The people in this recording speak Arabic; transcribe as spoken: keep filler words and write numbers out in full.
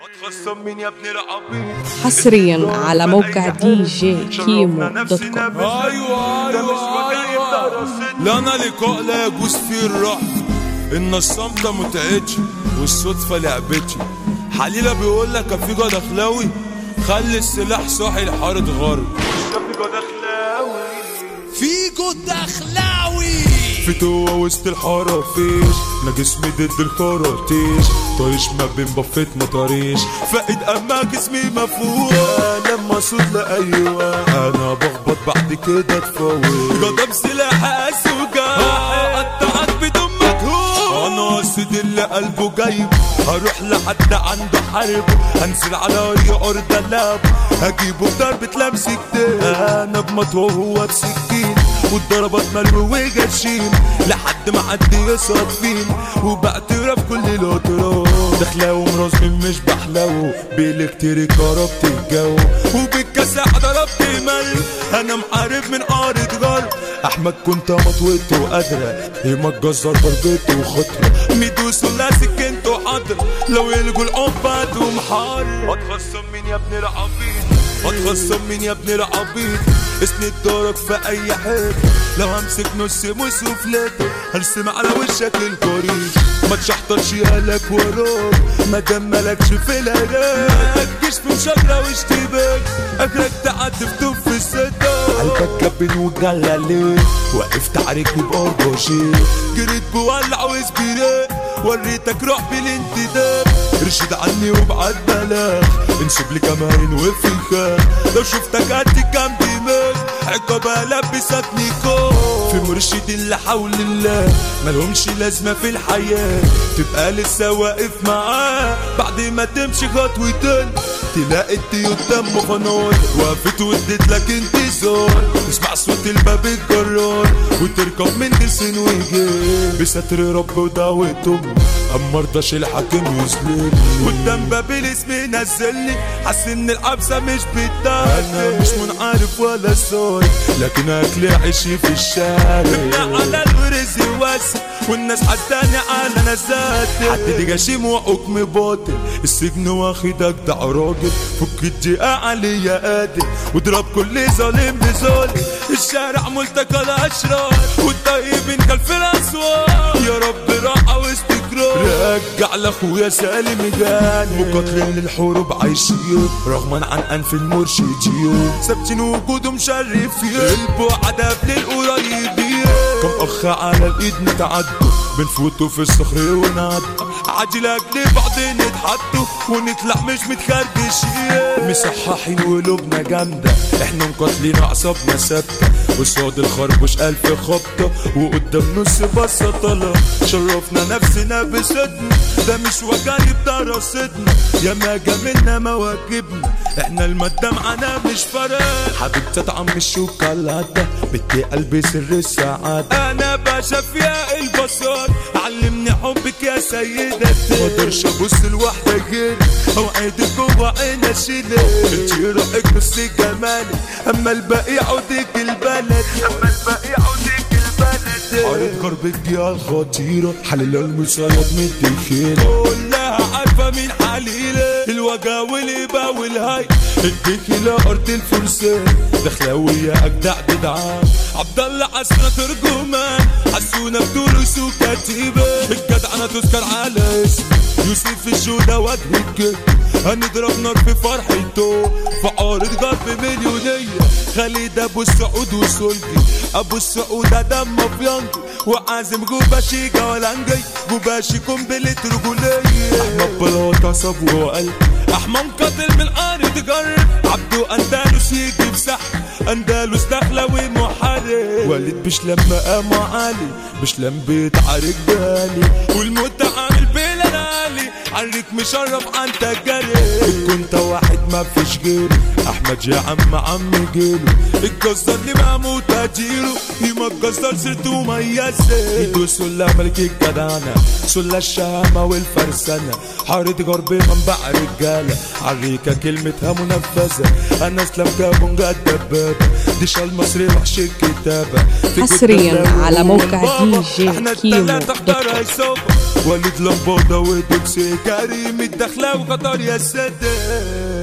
حصريا على موقع دي جي كيمو دوت كوم. ايوه ايوه ايوه لا انا لقاء لا يجوز فيه الرحمة، ان الصمتة متعتش والصدفة لعبتي. حليلة بيقول لك في جد اخلاوي خلي السلاح صاحي الحارة غرب. في جد اخلاوي في جوه وسط الحارة فيش انا جسمي ضد الخراطيش، طايش ما بين بفيت مطاريش فاقد اما جسمي مفهوم. لما صوت لايوه انا بخبط بعد كده تفوت قدام سلاح اسوجا قطعك بدون مجهود. انا قصد اللي قلبه جايب هروح لحد عنده حرب، هنزل على ريق ارض اللعب هجيبه بضربة لمس كتير. انا بمطوه وهو بسكين والضربات ملو وجرشين لحد ما حد يصعد فين، وبعترف كل الاطراف دخلاو مراسمين مش بحلو بالكتير قربت الجو وبالكساح ضربت مل. انا محارب من ارض غرب احمد كنت مطوته وقادرة يما الجزار ضربته وخطرة ميدوس ولا سكنته حاضرة لو يلقوا العباد ومحارب. هتخصم مين يا ابن العبيد هتخصم مين يا ابن العبيد اسند دورك في اي حته، لو همسك نص موس وفلته هرسم على وشك الكوريش. ما تشحطرش يالك وراك مادام مالكش في العراق، ما تجيش في مشاكرة واشتباك اجرك تعدي في طب الصدى. قلبك كبن وجلالي وقفت عليك بأرباشي جريت بولع وسبيرات وريتك روح بالانتداب. رشد عني وبعد بلاغ انسب لي كمان وفي الخان، لو شفتك قد كام دماغ عقبة لبستني كوف. في مرشد اللي حول الله ملهمش لازمة في الحياة، تبقى لسه واقف معاه بعد ما تمشي خطوتين تلاقي الطيوط دم خنار وقفت واديت لك انتظار. تسمع صوت الباب الجرار وتركب من دسن وجيل بستر رب ودعوتهم اما رضاش الحاكم يظلمني قدام باب الاسم نزلني. حاسس ان العبسة مش بتاعتي انا مش منعرف ولا صاير لكن اكل عيشي في الشارع على الورز واسع والناس حداني على نزاتي. حد دي جاشيم وحكم باطل السجن واخدك ده راجل فك الدقيقة علي يا قادر واضرب كل ظالم بظالم. الشارع ملتقى الاشرار والطيبين كالف الاسوار يا رب راحة واستقرار. رجع لاخويا سالم جاني مقاتلين للحروب عايشين رغما عن انف المرشدين ثابتين وجودهم مشرفين البعد قبل القريبين. كم اخ على الايد نتعدوا بنفوتوا في الصخر ونعدوا عاجل اجل بعضين نتحطوا ونطلع مش متخربشين مصححين وقلوبنا جامده احنا مقاتلين اعصابنا ثابته وصاد الخربوش الف خبطه وقدام نص بصه طلع شرفنا نفسنا بصدنا ده مش وجايب ده رصدنا يا ما جاملنا مواكبنا احنا المادة معانا مش فرق. حبيبتي طعم الشوكولاتة بدي قلبي سر السعادة انا باشا فيها البصار علمني حبك يا سيدتي مقدرش ابص لوحدة غيري اوعدك جوا عيني اشيلك انتي رأيك بس جمالك اما الباقي عودك البلد اما الباقي عودك البلد. حارة غربك دي الخطيرة حليلة المصيد مدي خيرة كلها عارفة مين حليلة الوجا والإبا والهاي اديكي لأرض الفرسان دخلاوية أجدع جدعان عبد الله عسكر ترجمان حسونا بدروس وكتيبة الجدعنة تذكر على اسم يوسف الجودة وجه الجد هنضرب نار في فرحته في عارض غرب مليونية خالد ابو السعود وسولجي ابو السعود دم فيانجي وعازم جوباشي جولانجي جوباشي قنبلة رجولية احمد بلاطة صب وقلب احمد قاتل من ارض جرب عبدو اندلس يجي بسحب اندلس داخله ومحارب وليد بشلم مقام عالي بشلم بيتعارك بالي والموت عامل بلا رالي عريك مشرف عن تجارب كنت واحد ما فيش غيره احمد يا عم عم جيله الجزار اللي ماموت اديره يما الجزار سيرته مميزه ايده سله ملك الجدعنه سله الشهامه والفرسانه حارة غرب منبع رجاله عريكه كلمتها منفذه انا اسلام كابون جد دبابه دي شال مصري وحش الكتابه حصريا على موقع دي جي كيمو دوت كوم. وليد لمبادة ودوكسي كريم الدخلة وقطر يا سادة.